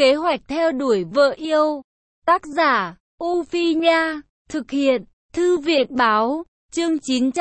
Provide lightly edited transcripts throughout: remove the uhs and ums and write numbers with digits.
Kế hoạch theo đuổi vợ yêu. Tác giả, U Phi Nha. Thực hiện, Thư viện Báo. Chương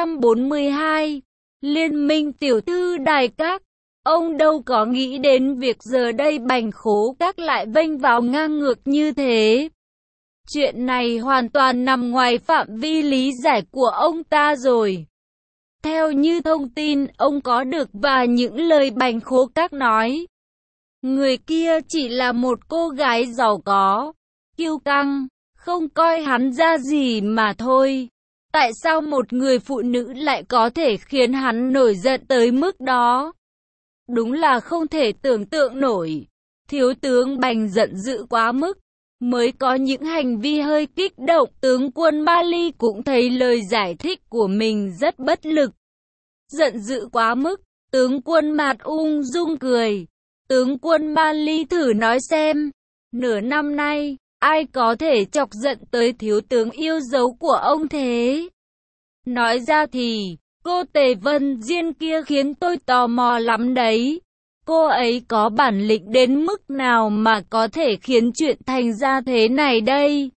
942. Liên minh tiểu thư đài các. Ông đâu có nghĩ đến việc giờ đây Bành Khố Các lại vênh vào ngang ngược như thế. Chuyện này hoàn toàn nằm ngoài phạm vi lý giải của ông ta rồi. Theo như thông tin ông có được và những lời Bành Khố Các nói, người kia chỉ là một cô gái giàu có, kiêu căng, không coi hắn ra gì mà thôi. Tại sao một người phụ nữ lại có thể khiến hắn nổi giận tới mức đó? Đúng là không thể tưởng tượng nổi. Thiếu tướng Bành giận dữ quá mức, mới có những hành vi hơi kích động. Tướng quân Mali cũng thấy lời giải thích của mình rất bất lực. Giận dữ quá mức, tướng quân Mạt ung dung cười. Tướng quân Mali thử nói xem, nửa năm nay, ai có thể chọc giận tới thiếu tướng yêu dấu của ông thế? Nói ra thì, cô Tề Vân Diên kia khiến tôi tò mò lắm đấy. Cô ấy có bản lĩnh đến mức nào mà có thể khiến chuyện thành ra thế này đây?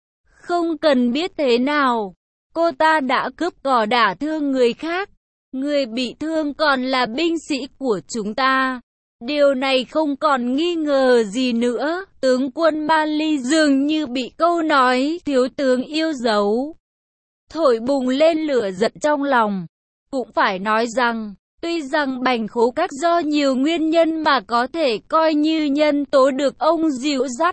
Không cần biết thế nào, cô ta đã cướp cò đả thương người khác. Người bị thương còn là binh sĩ của chúng ta. Điều này không còn nghi ngờ gì nữa. Tướng quân Mali dường như bị câu nói thiếu tướng yêu dấu thổi bùng lên lửa giận trong lòng. Cũng phải nói rằng, tuy rằng Bành Khố Các do nhiều nguyên nhân mà có thể coi như nhân tố được ông dìu dắt.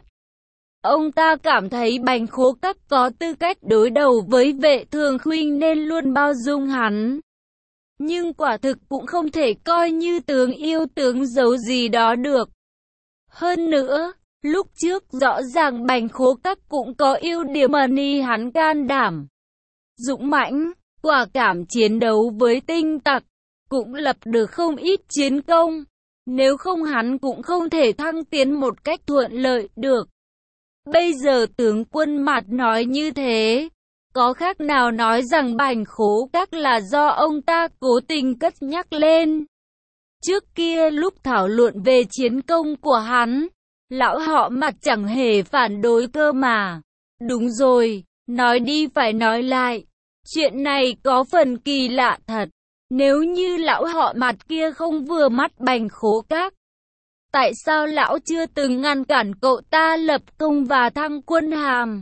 Ông ta cảm thấy Bành Khố Các có tư cách đối đầu với Vệ Thường Khuynh nên luôn bao dung hắn. Nhưng quả thực cũng không thể coi như tướng yêu tướng giấu gì đó được. Hơn nữa, lúc trước rõ ràng Bành Khố Các cũng có ưu điểm hắn can đảm, dũng mãnh, quả cảm chiến đấu với tinh tặc, cũng lập được không ít chiến công. Nếu không hắn cũng không thể thăng tiến một cách thuận lợi được. Bây giờ tướng quân Mạt nói như thế, có khác nào nói rằng Bành Khố Các là do ông ta cố tình cất nhắc lên. Trước kia lúc thảo luận về chiến công của hắn, lão họ Mạt chẳng hề phản đối cơ mà. Đúng rồi, nói đi phải nói lại, chuyện này có phần kỳ lạ thật. Nếu như lão họ Mạt kia không vừa mắt Bành Khố Các, tại sao lão chưa từng ngăn cản cậu ta lập công và thăng quân hàm?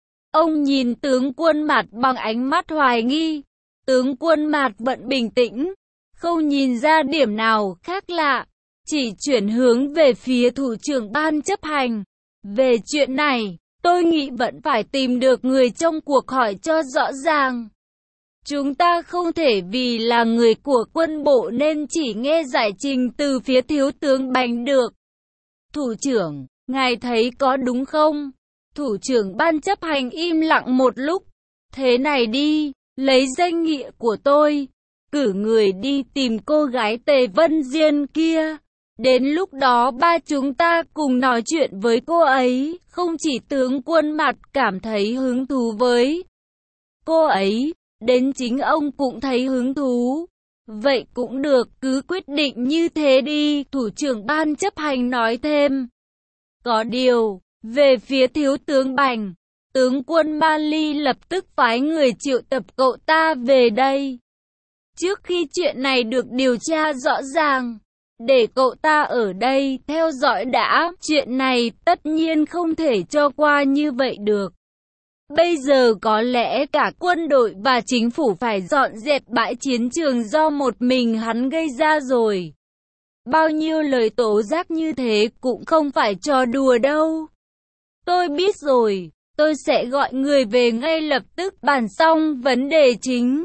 Ông nhìn tướng quân Mạt bằng ánh mắt hoài nghi. Tướng quân Mạt vẫn bình tĩnh, không nhìn ra điểm nào khác lạ, chỉ chuyển hướng về phía thủ trưởng ban chấp hành. Về chuyện này, tôi nghĩ vẫn phải tìm được người trong cuộc hỏi cho rõ ràng. Chúng ta không thể vì là người của quân bộ nên chỉ nghe giải trình từ phía thiếu tướng Bành được. Thủ trưởng, ngài thấy có đúng không? Thủ trưởng ban chấp hành im lặng một lúc. Thế này đi, lấy danh nghĩa của tôi, cử người đi tìm cô gái Tề Vân Diên kia. Đến lúc đó ba chúng ta cùng nói chuyện với cô ấy. Không chỉ tướng quân Mạt cảm thấy hứng thú với cô ấy, đến chính ông cũng thấy hứng thú. Vậy cũng được, cứ quyết định như thế đi, thủ trưởng ban chấp hành nói thêm. Có điều, về phía thiếu tướng Bành, tướng quân Mali lập tức phái người triệu tập cậu ta về đây. Trước khi chuyện này được điều tra rõ ràng, để cậu ta ở đây theo dõi đã. Chuyện này tất nhiên không thể cho qua như vậy được. Bây giờ có lẽ cả quân đội và chính phủ phải dọn dẹp bãi chiến trường do một mình hắn gây ra rồi. Bao nhiêu lời tố giác như thế cũng không phải trò đùa đâu. Tôi biết rồi, tôi sẽ gọi người về ngay lập tức bàn xong vấn đề chính.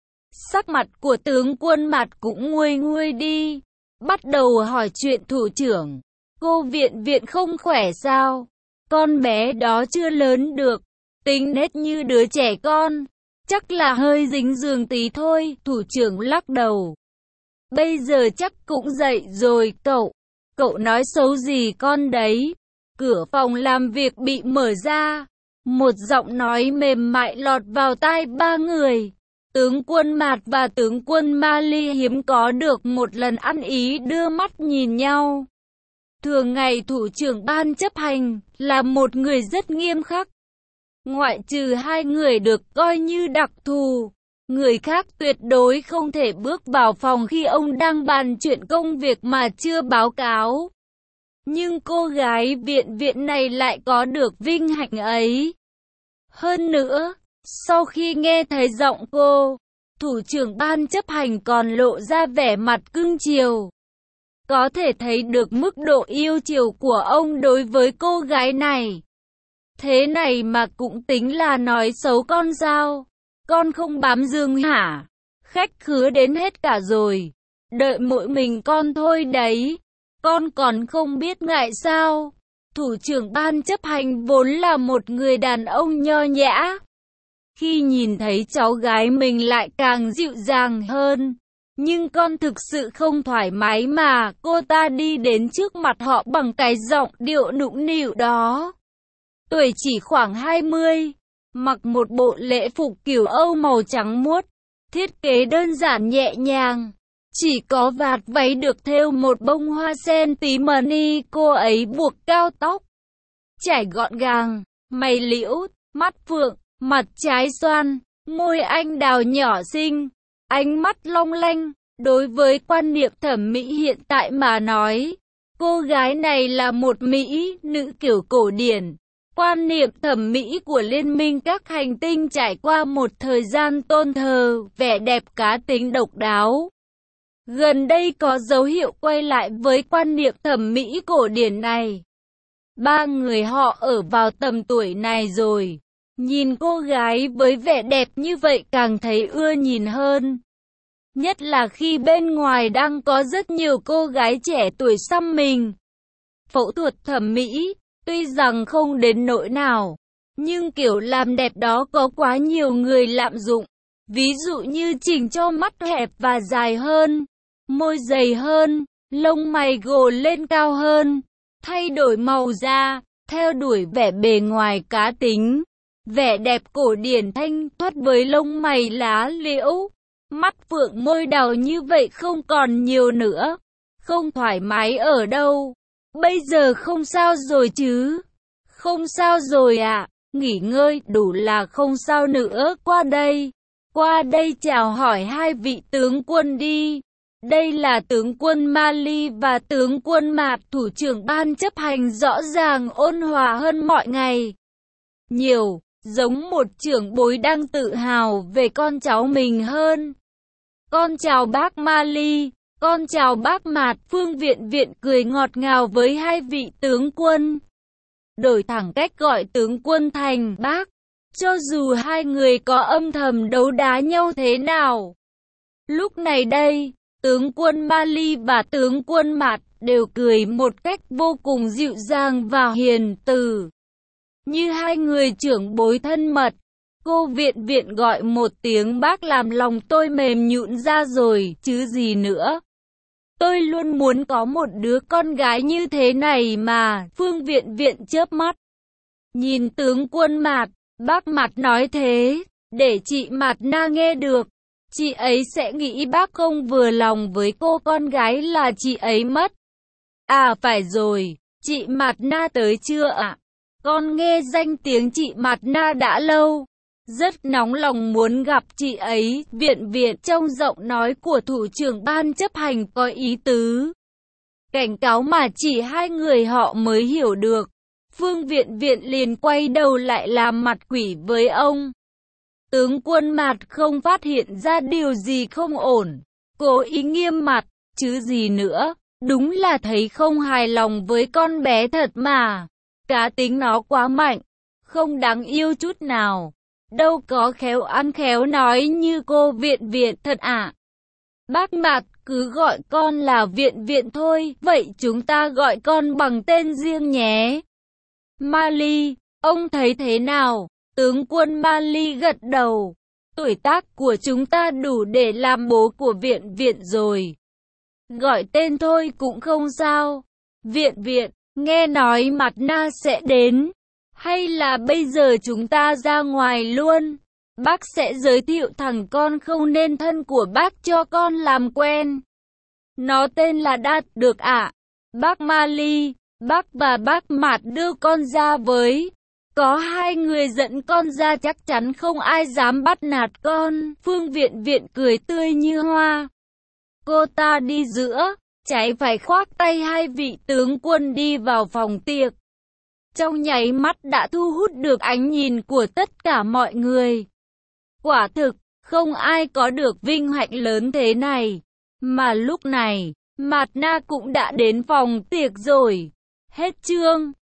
Sắc mặt của tướng quân Mạt cũng nguôi nguôi đi, bắt đầu hỏi chuyện thủ trưởng. Cô viện không khỏe sao? Con bé đó chưa lớn được, tính nết như đứa trẻ con, chắc là hơi dính giường tí thôi. Thủ trưởng lắc đầu. Bây giờ chắc cũng dậy rồi cậu nói xấu gì con đấy? Cửa phòng làm việc bị mở ra, một giọng nói mềm mại lọt vào tai ba người. Tướng quân Mạt và tướng quân Mali hiếm có được một lần ăn ý đưa mắt nhìn nhau. Thường ngày thủ trưởng ban chấp hành là một người rất nghiêm khắc. Ngoại trừ hai người được coi như đặc thù, người khác tuyệt đối không thể bước vào phòng khi ông đang bàn chuyện công việc mà chưa báo cáo. Nhưng cô gái viện này lại có được vinh hạnh ấy. Hơn nữa, sau khi nghe thấy giọng cô, thủ trưởng ban chấp hành còn lộ ra vẻ mặt cưng chiều. Có thể thấy được mức độ yêu chiều của ông đối với cô gái này. Thế này mà cũng tính là nói xấu con sao? Con không bám dương hả? Khách khứa đến hết cả rồi. Đợi mỗi mình con thôi đấy. Con còn không biết ngại sao? Thủ trưởng ban chấp hành vốn là một người đàn ông nho nhã. Khi nhìn thấy cháu gái mình lại càng dịu dàng hơn. Nhưng con thực sự không thoải mái mà cô ta đi đến trước mặt họ bằng cái giọng điệu nũng nịu đó. Tuổi chỉ khoảng 20, mặc một bộ lễ phục kiểu Âu màu trắng muốt, thiết kế đơn giản nhẹ nhàng. Chỉ có vạt váy được thêu một bông hoa sen tí mani, cô ấy buộc cao tóc, chải gọn gàng, mày liễu, mắt phượng, mặt trái xoan, môi anh đào nhỏ xinh, ánh mắt long lanh. Đối với quan niệm thẩm mỹ hiện tại mà nói, cô gái này là một mỹ nữ kiểu cổ điển. Quan niệm thẩm mỹ của Liên minh các hành tinh trải qua một thời gian tôn thờ, vẻ đẹp cá tính độc đáo. Gần đây có dấu hiệu quay lại với quan niệm thẩm mỹ cổ điển này. Ba người họ ở vào tầm tuổi này rồi. Nhìn cô gái với vẻ đẹp như vậy càng thấy ưa nhìn hơn. Nhất là khi bên ngoài đang có rất nhiều cô gái trẻ tuổi xăm mình. Phẫu thuật thẩm mỹ, tuy rằng không đến nỗi nào, nhưng kiểu làm đẹp đó có quá nhiều người lạm dụng. Ví dụ như chỉnh cho mắt hẹp và dài hơn, môi dày hơn, lông mày gồ lên cao hơn, thay đổi màu da, theo đuổi vẻ bề ngoài cá tính. Vẻ đẹp cổ điển thanh thoát với lông mày lá liễu, mắt phượng môi đào như vậy không còn nhiều nữa. Không thoải mái ở đâu? Bây giờ không sao rồi chứ? Không sao rồi ạ. Nghỉ ngơi đủ là không sao nữa. Qua đây chào hỏi hai vị tướng quân đi. Đây là tướng quân Mali và tướng quân Mạt. Thủ trưởng ban chấp hành rõ ràng ôn hòa hơn mọi ngày nhiều, giống một trưởng bối đang tự hào về con cháu mình hơn. Con chào bác Mali, con chào bác Mạt. Phương Viện cười ngọt ngào với hai vị tướng quân. Đổi thẳng cách gọi tướng quân thành bác, cho dù hai người có âm thầm đấu đá nhau thế nào. Lúc này đây, tướng quân Mali và tướng quân Mạt đều cười một cách vô cùng dịu dàng và hiền từ, như hai người trưởng bối thân mật. Cô Viện gọi một tiếng bác làm lòng tôi mềm nhũn ra rồi, chứ gì nữa. Tôi luôn muốn có một đứa con gái như thế này mà. Phương Viện chớp mắt, nhìn tướng quân Mạt. Bác Mạt nói thế, để chị Mạt Na nghe được. Chị ấy sẽ nghĩ bác không vừa lòng với cô con gái là chị ấy mất. À phải rồi, chị Mạt Na tới chưa ạ? Con nghe danh tiếng chị Mạt Na đã lâu. Rất nóng lòng muốn gặp chị ấy. Viện trong giọng nói của thủ trưởng ban chấp hành có ý tứ cảnh cáo mà chỉ hai người họ mới hiểu được. Phương Viện liền quay đầu lại làm mặt quỷ với ông. Tướng quân Mạt không phát hiện ra điều gì không ổn, cố ý nghiêm mặt, chứ gì nữa. Đúng là thấy không hài lòng với con bé thật mà. Cá tính nó quá mạnh, không đáng yêu chút nào. Đâu có khéo ăn khéo nói như cô Viện thật ạ. Bác Mạt cứ gọi con là Viện thôi, vậy chúng ta gọi con bằng tên riêng nhé. Mali, ông thấy thế nào? Tướng quân Mali gật đầu. Tuổi tác của chúng ta đủ để làm bố của Viện rồi. Gọi tên thôi cũng không sao. Viện, nghe nói Mạt Na sẽ đến. Hay là bây giờ chúng ta ra ngoài luôn? Bác sẽ giới thiệu thằng con không nên thân của bác cho con làm quen. Nó tên là Đạt được ạ. Bác Mali, bác và bác Mạt đưa con ra với. Có hai người dẫn con ra chắc chắn không ai dám bắt nạt con. Phương Viện Viện cười tươi như hoa. Cô ta đi giữa, trái phải khoác tay hai vị tướng quân đi vào phòng tiệc. Trong nháy mắt đã thu hút được ánh nhìn của tất cả mọi người. Quả thực, không ai có được vinh hạnh lớn thế này. Mà lúc này, Mạt Na cũng đã đến phòng tiệc rồi. Hết chương.